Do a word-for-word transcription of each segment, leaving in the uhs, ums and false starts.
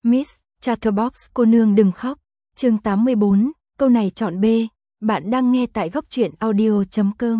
Miss Chatterbox cô nương đừng khóc. Chương tám mươi bốn, câu này chọn B. Bạn đang nghe tại góc truyện audio chấm com.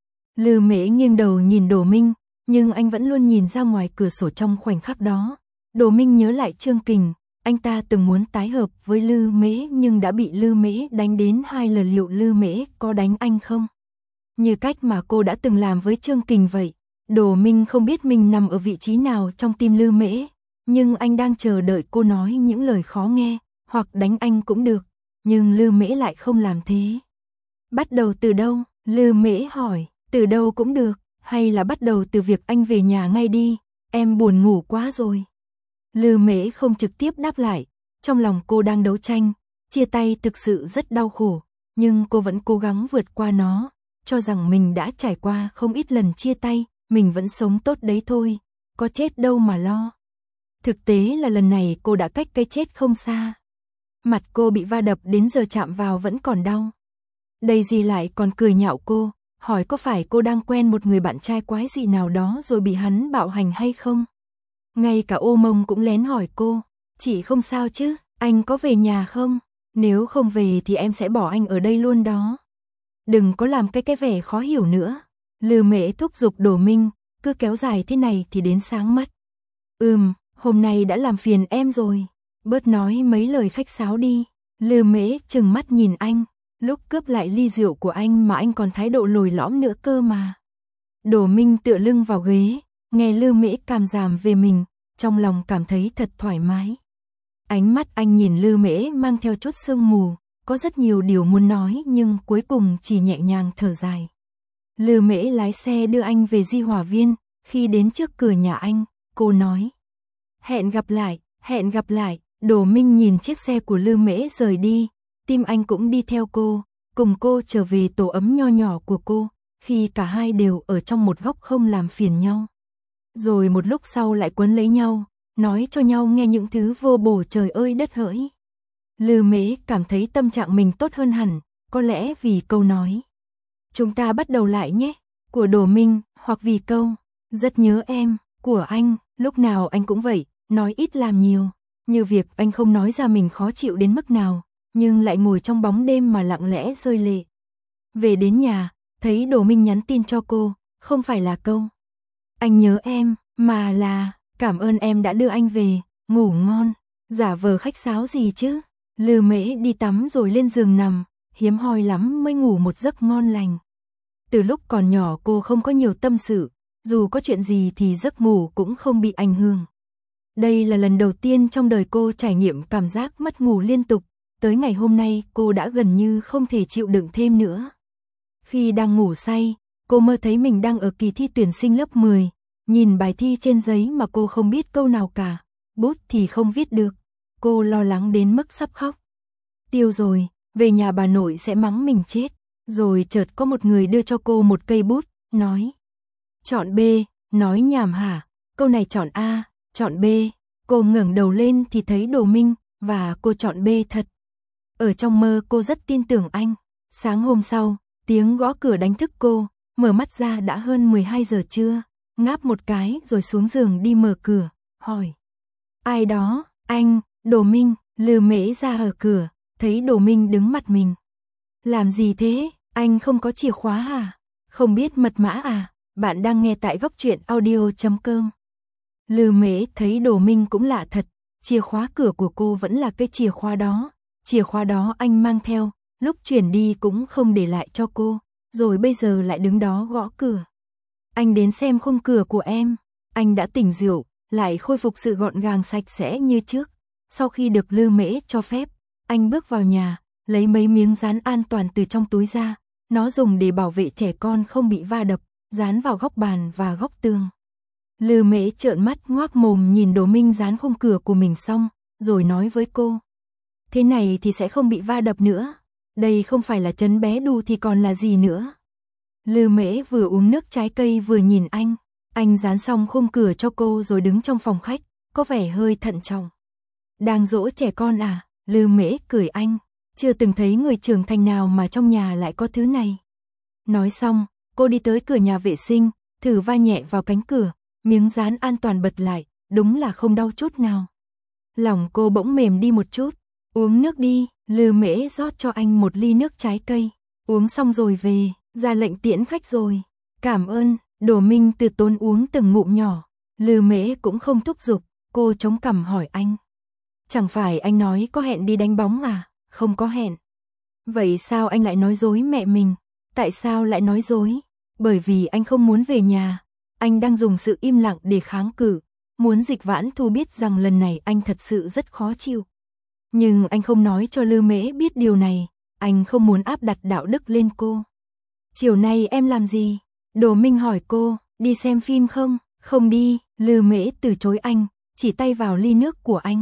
Lư Mễ nghiêng đầu nhìn Đỗ Minh, nhưng anh vẫn luôn nhìn ra ngoài cửa sổ trong khoảnh khắc đó. Đỗ Minh nhớ lại Trương Kình, anh ta từng muốn tái hợp với Lư Mễ nhưng đã bị Lư Mễ đánh đến hai lần, liệu Lư Mễ có đánh anh không? Như cách mà cô đã từng làm với Trương Kình vậy. Đỗ Minh không biết mình nằm ở vị trí nào trong tim Lư Mễ, nhưng anh đang chờ đợi cô nói những lời khó nghe, hoặc đánh anh cũng được, nhưng Lư Mễ lại không làm thế. Bắt đầu từ đâu? Lư Mễ hỏi. Từ đâu cũng được, hay là bắt đầu từ việc anh về nhà ngay đi, em buồn ngủ quá rồi. Lư Mễ không trực tiếp đáp lại, trong lòng cô đang đấu tranh, chia tay thực sự rất đau khổ, nhưng cô vẫn cố gắng vượt qua nó, cho rằng mình đã trải qua không ít lần chia tay, mình vẫn sống tốt đấy thôi, có chết đâu mà lo. Thực tế là lần này cô đã cách cái chết không xa. Mặt cô bị va đập đến giờ chạm vào vẫn còn đau. Daisy lại còn cười nhạo cô, hỏi có phải cô đang quen một người bạn trai quái dị nào đó rồi bị hắn bạo hành hay không? Ngay cả Ô Mông cũng lén hỏi cô, chị không sao chứ, anh có về nhà không? Nếu không về thì em sẽ bỏ anh ở đây luôn đó. Đừng có làm cái cái vẻ khó hiểu nữa. Lư Mễ thúc giục Đỗ Minh, cứ kéo dài thế này thì đến sáng mất. Ừm, hôm nay đã làm phiền em rồi, bớt nói mấy lời khách sáo đi. Lư Mễ trừng mắt nhìn anh, lúc cướp lại ly rượu của anh mà anh còn thái độ lồi lõm nữa cơ mà. Đỗ Minh tựa lưng vào ghế, nghe Lư Mễ cảm giảm về mình, trong lòng cảm thấy thật thoải mái. Ánh mắt anh nhìn Lư Mễ mang theo chút sương mù, có rất nhiều điều muốn nói nhưng cuối cùng chỉ nhẹ nhàng thở dài. Lư Mễ lái xe đưa anh về Di Hòa Viên, khi đến trước cửa nhà anh, cô nói: hẹn gặp lại, hẹn gặp lại. Đỗ Minh nhìn chiếc xe của Lư Mễ rời đi, tim anh cũng đi theo cô, cùng cô trở về tổ ấm nho nhỏ của cô, khi cả hai đều ở trong một góc không làm phiền nhau. Rồi một lúc sau lại quấn lấy nhau, nói cho nhau nghe những thứ vô bổ trời ơi đất hỡi. Lư Mễ cảm thấy tâm trạng mình tốt hơn hẳn, có lẽ vì câu nói chúng ta bắt đầu lại nhé, của Đỗ Minh, hoặc vì câu rất nhớ em, của anh, lúc nào anh cũng vậy, nói ít làm nhiều. Như việc anh không nói ra mình khó chịu đến mức nào, nhưng lại ngồi trong bóng đêm mà lặng lẽ rơi lệ. Về đến nhà, thấy Đỗ Minh nhắn tin cho cô, không phải là câu anh nhớ em, mà là cảm ơn em đã đưa anh về, ngủ ngon. Giả vờ khách sáo gì chứ. Lư Mễ đi tắm rồi lên giường nằm, hiếm hoi lắm mới ngủ một giấc ngon lành. Từ lúc còn nhỏ cô không có nhiều tâm sự, dù có chuyện gì thì giấc ngủ cũng không bị ảnh hưởng. Đây là lần đầu tiên trong đời cô trải nghiệm cảm giác mất ngủ liên tục, tới ngày hôm nay cô đã gần như không thể chịu đựng thêm nữa. Khi đang ngủ say, cô mơ thấy mình đang ở kỳ thi tuyển sinh lớp mười, nhìn bài thi trên giấy mà cô không biết câu nào cả, bút thì không viết được, cô lo lắng đến mức sắp khóc. Tiêu rồi, về nhà bà nội sẽ mắng mình chết, rồi chợt có một người đưa cho cô một cây bút, nói: chọn B, nói nhảm hả, câu này chọn A, chọn B. Cô ngẩng đầu lên thì thấy Đỗ Minh, và cô chọn B thật. Ở trong mơ cô rất tin tưởng anh. Sáng hôm sau, tiếng gõ cửa đánh thức cô, mở mắt ra đã hơn mười hai giờ trưa, ngáp một cái rồi xuống giường đi mở cửa, hỏi: ai đó? Anh, Đỗ Minh. Lư Mễ ra ở cửa, thấy Đỗ Minh đứng mặt mình. Làm gì thế? Anh không có chìa khóa à? Không biết mật mã à? Bạn đang nghe tại góc truyện audio chấm com. Lư Mễ thấy Đỗ Minh cũng lạ thật, chìa khóa cửa của cô vẫn là cái chìa khóa đó, chìa khóa đó anh mang theo, lúc chuyển đi cũng không để lại cho cô, rồi bây giờ lại đứng đó gõ cửa. Anh đến xem khung cửa của em. Anh đã tỉnh rượu, lại khôi phục sự gọn gàng sạch sẽ như trước. Sau khi được Lư Mễ cho phép, anh bước vào nhà, lấy mấy miếng dán an toàn từ trong túi ra, nó dùng để bảo vệ trẻ con không bị va đập, dán vào góc bàn và góc tường. Lư Mễ trợn mắt ngoác mồm nhìn Đỗ Minh dán khung cửa của mình xong, rồi nói với cô: thế này thì sẽ không bị va đập nữa, đây không phải là trấn bé đu thì còn là gì nữa. Lư Mễ vừa uống nước trái cây vừa nhìn anh, anh dán xong khung cửa cho cô rồi đứng trong phòng khách, có vẻ hơi thận trọng. Đang dỗ trẻ con à? Lư Mễ cười anh, chưa từng thấy người trưởng thành nào mà trong nhà lại có thứ này. Nói xong, cô đi tới cửa nhà vệ sinh, thử va nhẹ vào cánh cửa, miếng dán an toàn bật lại, đúng là không đau chút nào. Lòng cô bỗng mềm đi một chút. Uống nước đi, Lư Mễ rót cho anh một ly nước trái cây. Uống xong rồi về, ra lệnh tiễn khách rồi. Cảm ơn, Đỗ Minh từ tốn uống từng ngụm nhỏ. Lư Mễ cũng không thúc giục, cô chống cằm hỏi anh. Chẳng phải anh nói có hẹn đi đánh bóng à? Không có hẹn. Vậy sao anh lại nói dối mẹ mình? Tại sao lại nói dối? Bởi vì anh không muốn về nhà. Anh đang dùng sự im lặng để kháng cự, muốn Dịch Vãn Thu biết rằng lần này anh thật sự rất khó chịu. Nhưng anh không nói cho Lư Mễ biết điều này, anh không muốn áp đặt đạo đức lên cô. Chiều nay em làm gì? Đỗ Minh hỏi cô, đi xem phim không? Không đi, Lư Mễ từ chối anh, chỉ tay vào ly nước của anh.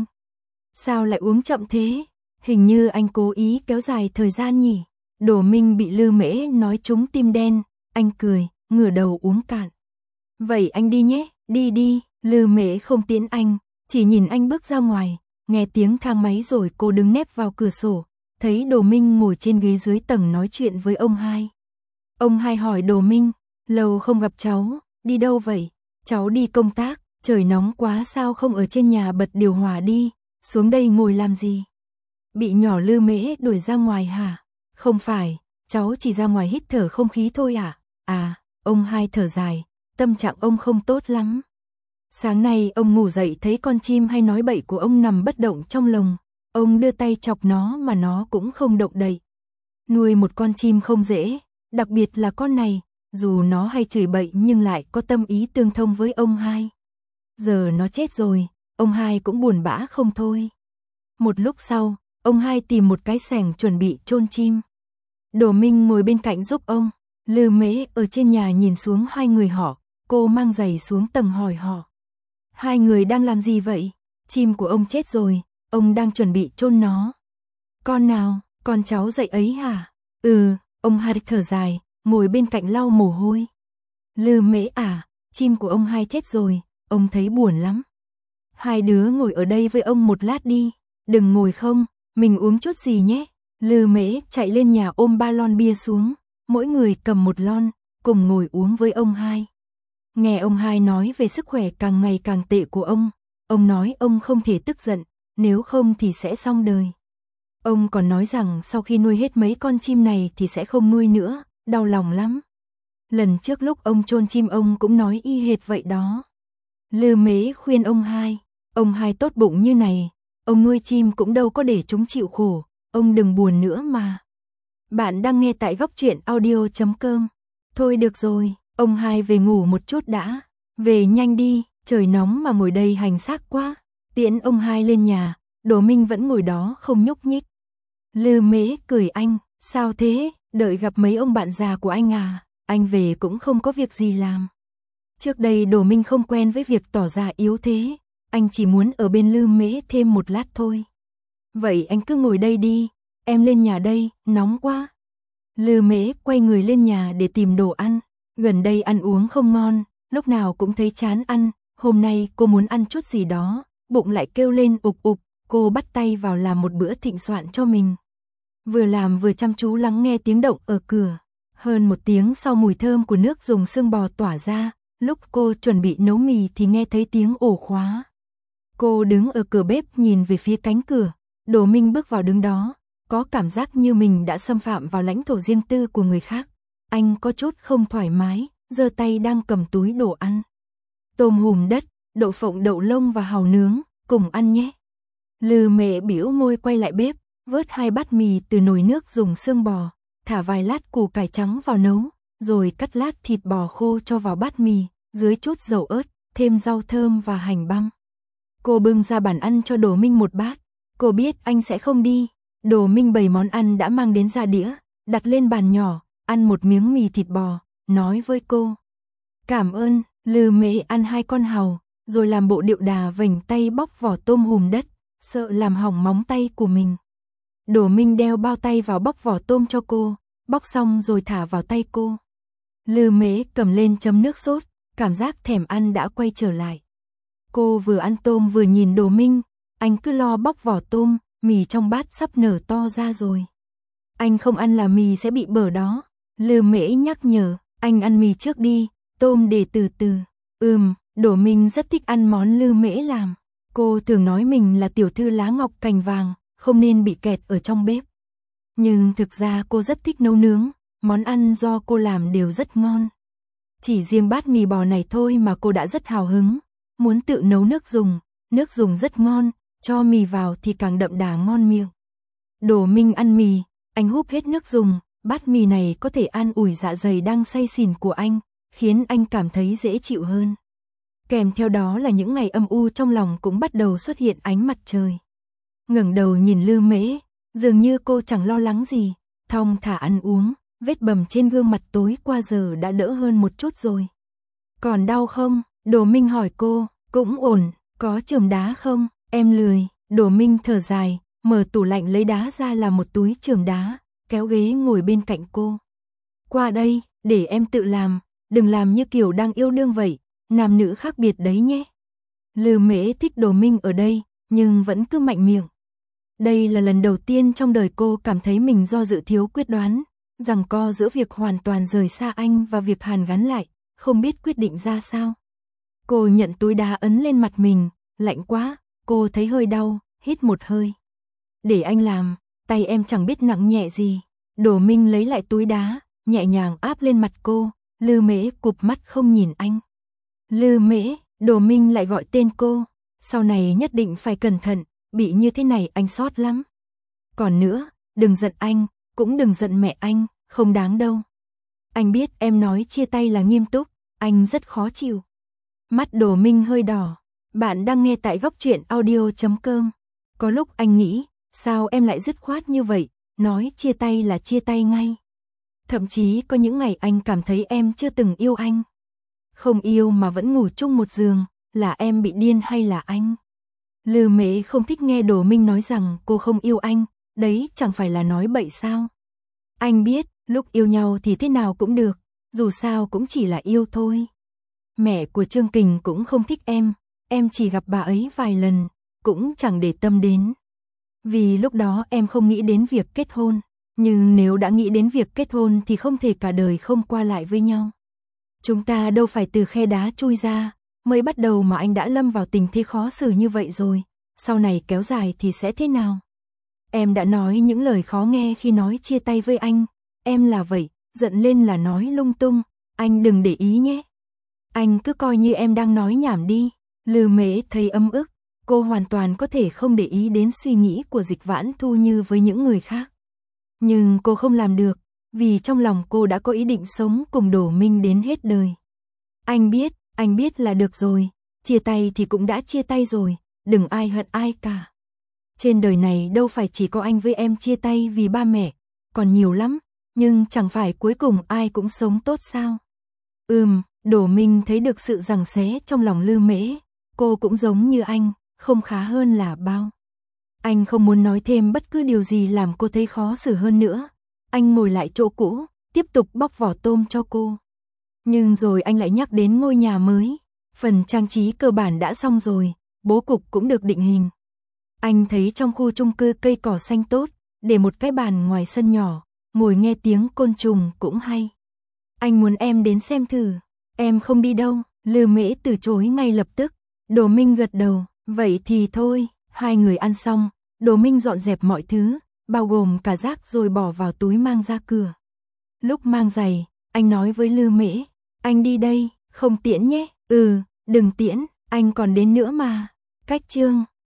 Sao lại uống chậm thế? Hình như anh cố ý kéo dài thời gian nhỉ? Đỗ Minh bị Lư Mễ nói trúng tim đen, anh cười, ngửa đầu uống cạn. Vậy anh đi nhé, đi đi, Lư Mễ không tiễn anh, chỉ nhìn anh bước ra ngoài, nghe tiếng thang máy rồi cô đứng nép vào cửa sổ, thấy Đỗ Minh ngồi trên ghế dưới tầng nói chuyện với ông hai. Ông hai hỏi Đỗ Minh, lâu không gặp cháu, đi đâu vậy? Cháu đi công tác, trời nóng quá sao không ở trên nhà bật điều hòa đi, xuống đây ngồi làm gì? Bị nhỏ Lư Mễ đuổi ra ngoài hả? Không phải, cháu chỉ ra ngoài hít thở không khí thôi à? À, ông hai thở dài, tâm trạng ông không tốt lắm. Sáng nay ông ngủ dậy thấy con chim hay nói bậy của ông nằm bất động trong lồng, ông đưa tay chọc nó mà nó cũng không động đậy. Nuôi một con chim không dễ, đặc biệt là con này, dù nó hay chửi bậy nhưng lại có tâm ý tương thông với ông hai. Giờ nó chết rồi, ông hai cũng buồn bã không thôi. Một lúc sau, ông hai tìm một cái xẻng chuẩn bị chôn chim. Đỗ Minh ngồi bên cạnh giúp ông, Lư Mễ ở trên nhà nhìn xuống hai người họ, cô mang giày xuống tầng hỏi họ. Hai người đang làm gì vậy? Chim của ông chết rồi, ông đang chuẩn bị chôn nó. Con nào, con cháu dậy ấy hả? Ừ, ông hai thở dài, ngồi bên cạnh lau mồ hôi. Lư Mễ à, chim của ông hai chết rồi, ông thấy buồn lắm. Hai đứa ngồi ở đây với ông một lát đi. Đừng ngồi không, mình uống chút gì nhé. Lư Mễ chạy lên nhà ôm ba lon bia xuống, mỗi người cầm một lon, cùng ngồi uống với ông hai. Nghe ông hai nói về sức khỏe càng ngày càng tệ của ông, ông nói ông không thể tức giận, nếu không thì sẽ xong đời. Ông còn nói rằng sau khi nuôi hết mấy con chim này thì sẽ không nuôi nữa, đau lòng lắm. Lần trước lúc ông chôn chim ông cũng nói y hệt vậy đó. Lư Mễ khuyên ông hai, ông hai tốt bụng như này, ông nuôi chim cũng đâu có để chúng chịu khổ, ông đừng buồn nữa mà. Bạn đang nghe tại góc truyện audio chấm com. Thôi được rồi, ông hai về ngủ một chút đã, về nhanh đi, trời nóng mà ngồi đây hành xác quá. Tiễn ông hai lên nhà, Đỗ Minh vẫn ngồi đó không nhúc nhích. Lư Mễ cười anh, sao thế, đợi gặp mấy ông bạn già của anh à, anh về cũng không có việc gì làm. Trước đây Đỗ Minh không quen với việc tỏ ra yếu thế, anh chỉ muốn ở bên Lư Mễ thêm một lát thôi. Vậy anh cứ ngồi đây đi, em lên nhà đây, nóng quá. Lư Mễ quay người lên nhà để tìm đồ ăn, gần đây ăn uống không ngon, lúc nào cũng thấy chán ăn, hôm nay cô muốn ăn chút gì đó, bụng lại kêu lên ục ục, cô bắt tay vào làm một bữa thịnh soạn cho mình. Vừa làm vừa chăm chú lắng nghe tiếng động ở cửa, hơn một tiếng sau mùi thơm của nước dùng xương bò tỏa ra, lúc cô chuẩn bị nấu mì thì nghe thấy tiếng ổ khóa. Cô đứng ở cửa bếp nhìn về phía cánh cửa, Đỗ Minh bước vào đứng đó, có cảm giác như mình đã xâm phạm vào lãnh thổ riêng tư của người khác. Anh có chút không thoải mái, giơ tay đang cầm túi đồ ăn. Tôm hùm đất, đậu phộng đậu lông và hàu nướng, cùng ăn nhé. Lư Mễ bĩu môi quay lại bếp, vớt hai bát mì từ nồi nước dùng xương bò, thả vài lát củ cải trắng vào nấu, rồi cắt lát thịt bò khô cho vào bát mì, dưới chút dầu ớt, thêm rau thơm và hành băm. Cô bưng ra bàn ăn cho Đỗ Minh một bát, cô biết anh sẽ không đi. Đỗ Minh bày món ăn đã mang đến ra đĩa, đặt lên bàn nhỏ, ăn một miếng mì thịt bò, nói với cô. Cảm ơn. Lư Mễ ăn hai con hàu, rồi làm bộ điệu đà vểnh tay bóc vỏ tôm hùm đất, sợ làm hỏng móng tay của mình. Đỗ Minh đeo bao tay vào bóc vỏ tôm cho cô, bóc xong rồi thả vào tay cô. Lư Mễ cầm lên chấm nước sốt, cảm giác thèm ăn đã quay trở lại. Cô vừa ăn tôm vừa nhìn Đỗ Minh, anh cứ lo bóc vỏ tôm, mì trong bát sắp nở to ra rồi. Anh không ăn là mì sẽ bị bở đó. Lư Mễ nhắc nhở, anh ăn mì trước đi, tôm để từ từ. Ừm, Đỗ Minh rất thích ăn món Lư Mễ làm. Cô thường nói mình là tiểu thư lá ngọc cành vàng, không nên bị kẹt ở trong bếp. Nhưng thực ra cô rất thích nấu nướng, món ăn do cô làm đều rất ngon. Chỉ riêng bát mì bò này thôi mà cô đã rất hào hứng, muốn tự nấu nước dùng, nước dùng rất ngon, cho mì vào thì càng đậm đà ngon miệng. Đỗ Minh ăn mì, anh húp hết nước dùng, bát mì này có thể an ủi dạ dày đang say xỉn của anh, khiến anh cảm thấy dễ chịu hơn. Kèm theo đó là những ngày âm u trong lòng cũng bắt đầu xuất hiện ánh mặt trời. Ngẩng đầu nhìn Lư Mễ, dường như cô chẳng lo lắng gì, thong thả ăn uống, vết bầm trên gương mặt tối qua giờ đã đỡ hơn một chút rồi. Còn đau không? Đỗ Minh hỏi cô. Cũng ổn. Có chườm đá không? Em lười. Đỗ Minh thở dài, mở tủ lạnh lấy đá ra làm một túi chườm đá, kéo ghế ngồi bên cạnh cô. Qua đây, để em tự làm, đừng làm như kiểu đang yêu đương vậy, nam nữ khác biệt đấy nhé. Lư Mễ thích Đỗ Minh ở đây, nhưng vẫn cứ mạnh miệng. Đây là lần đầu tiên trong đời cô cảm thấy mình do dự thiếu quyết đoán, giằng co giữa việc hoàn toàn rời xa anh và việc hàn gắn lại, không biết quyết định ra sao. Cô nhận túi đá ấn lên mặt mình, lạnh quá, cô thấy hơi đau, hít một hơi. Để anh làm, tay em chẳng biết nặng nhẹ gì. Đỗ Minh lấy lại túi đá, nhẹ nhàng áp lên mặt cô, Lư Mễ cụp mắt không nhìn anh. Lư Mễ, Đỗ Minh lại gọi tên cô, sau này nhất định phải cẩn thận, bị như thế này anh sót lắm. Còn nữa, đừng giận anh, cũng đừng giận mẹ anh, không đáng đâu. Anh biết em nói chia tay là nghiêm túc, anh rất khó chịu. Mắt Đỗ Minh hơi đỏ. Bạn đang nghe tại góc truyện audio chấm com. Có lúc anh nghĩ, sao em lại dứt khoát như vậy, nói chia tay là chia tay ngay. Thậm chí có những ngày anh cảm thấy em chưa từng yêu anh. Không yêu mà vẫn ngủ chung một giường, là em bị điên hay là anh? Lư Mễ không thích nghe Đỗ Minh nói rằng cô không yêu anh, đấy chẳng phải là nói bậy sao? Anh biết, lúc yêu nhau thì thế nào cũng được, dù sao cũng chỉ là yêu thôi. Mẹ của Trương Kình cũng không thích em, em chỉ gặp bà ấy vài lần, cũng chẳng để tâm đến. Vì lúc đó em không nghĩ đến việc kết hôn, nhưng nếu đã nghĩ đến việc kết hôn thì không thể cả đời không qua lại với nhau. Chúng ta đâu phải từ khe đá chui ra, mới bắt đầu mà anh đã lâm vào tình thế khó xử như vậy rồi, sau này kéo dài thì sẽ thế nào? Em đã nói những lời khó nghe khi nói chia tay với anh, em là vậy, giận lên là nói lung tung, anh đừng để ý nhé. Anh cứ coi như em đang nói nhảm đi. Lư Mễ thấy ấm ức, cô hoàn toàn có thể không để ý đến suy nghĩ của Dịch Vãn Thu như với những người khác. Nhưng cô không làm được, vì trong lòng cô đã có ý định sống cùng Đỗ Minh đến hết đời. Anh biết, anh biết là được rồi, chia tay thì cũng đã chia tay rồi, đừng ai hận ai cả. Trên đời này đâu phải chỉ có anh với em chia tay vì ba mẹ, còn nhiều lắm, nhưng chẳng phải cuối cùng ai cũng sống tốt sao? Ừm, Đỗ Minh thấy được sự giằng xé trong lòng Lư Mễ, cô cũng giống như anh, không khá hơn là bao. Anh không muốn nói thêm bất cứ điều gì làm cô thấy khó xử hơn nữa. Anh ngồi lại chỗ cũ, tiếp tục bóc vỏ tôm cho cô. Nhưng rồi anh lại nhắc đến ngôi nhà mới, phần trang trí cơ bản đã xong rồi, bố cục cũng được định hình. Anh thấy trong khu chung cư cây cỏ xanh tốt, để một cái bàn ngoài sân nhỏ, ngồi nghe tiếng côn trùng cũng hay. Anh muốn em đến xem thử. Em không đi đâu. Lư Mễ từ chối ngay lập tức. Đỗ Minh gật đầu, vậy thì thôi. Hai người ăn xong, Đỗ Minh dọn dẹp mọi thứ, bao gồm cả rác rồi bỏ vào túi mang ra cửa. Lúc mang giày, anh nói với Lư Mễ, anh đi đây, không tiễn nhé. Ừ, đừng tiễn, anh còn đến nữa mà. Cách chương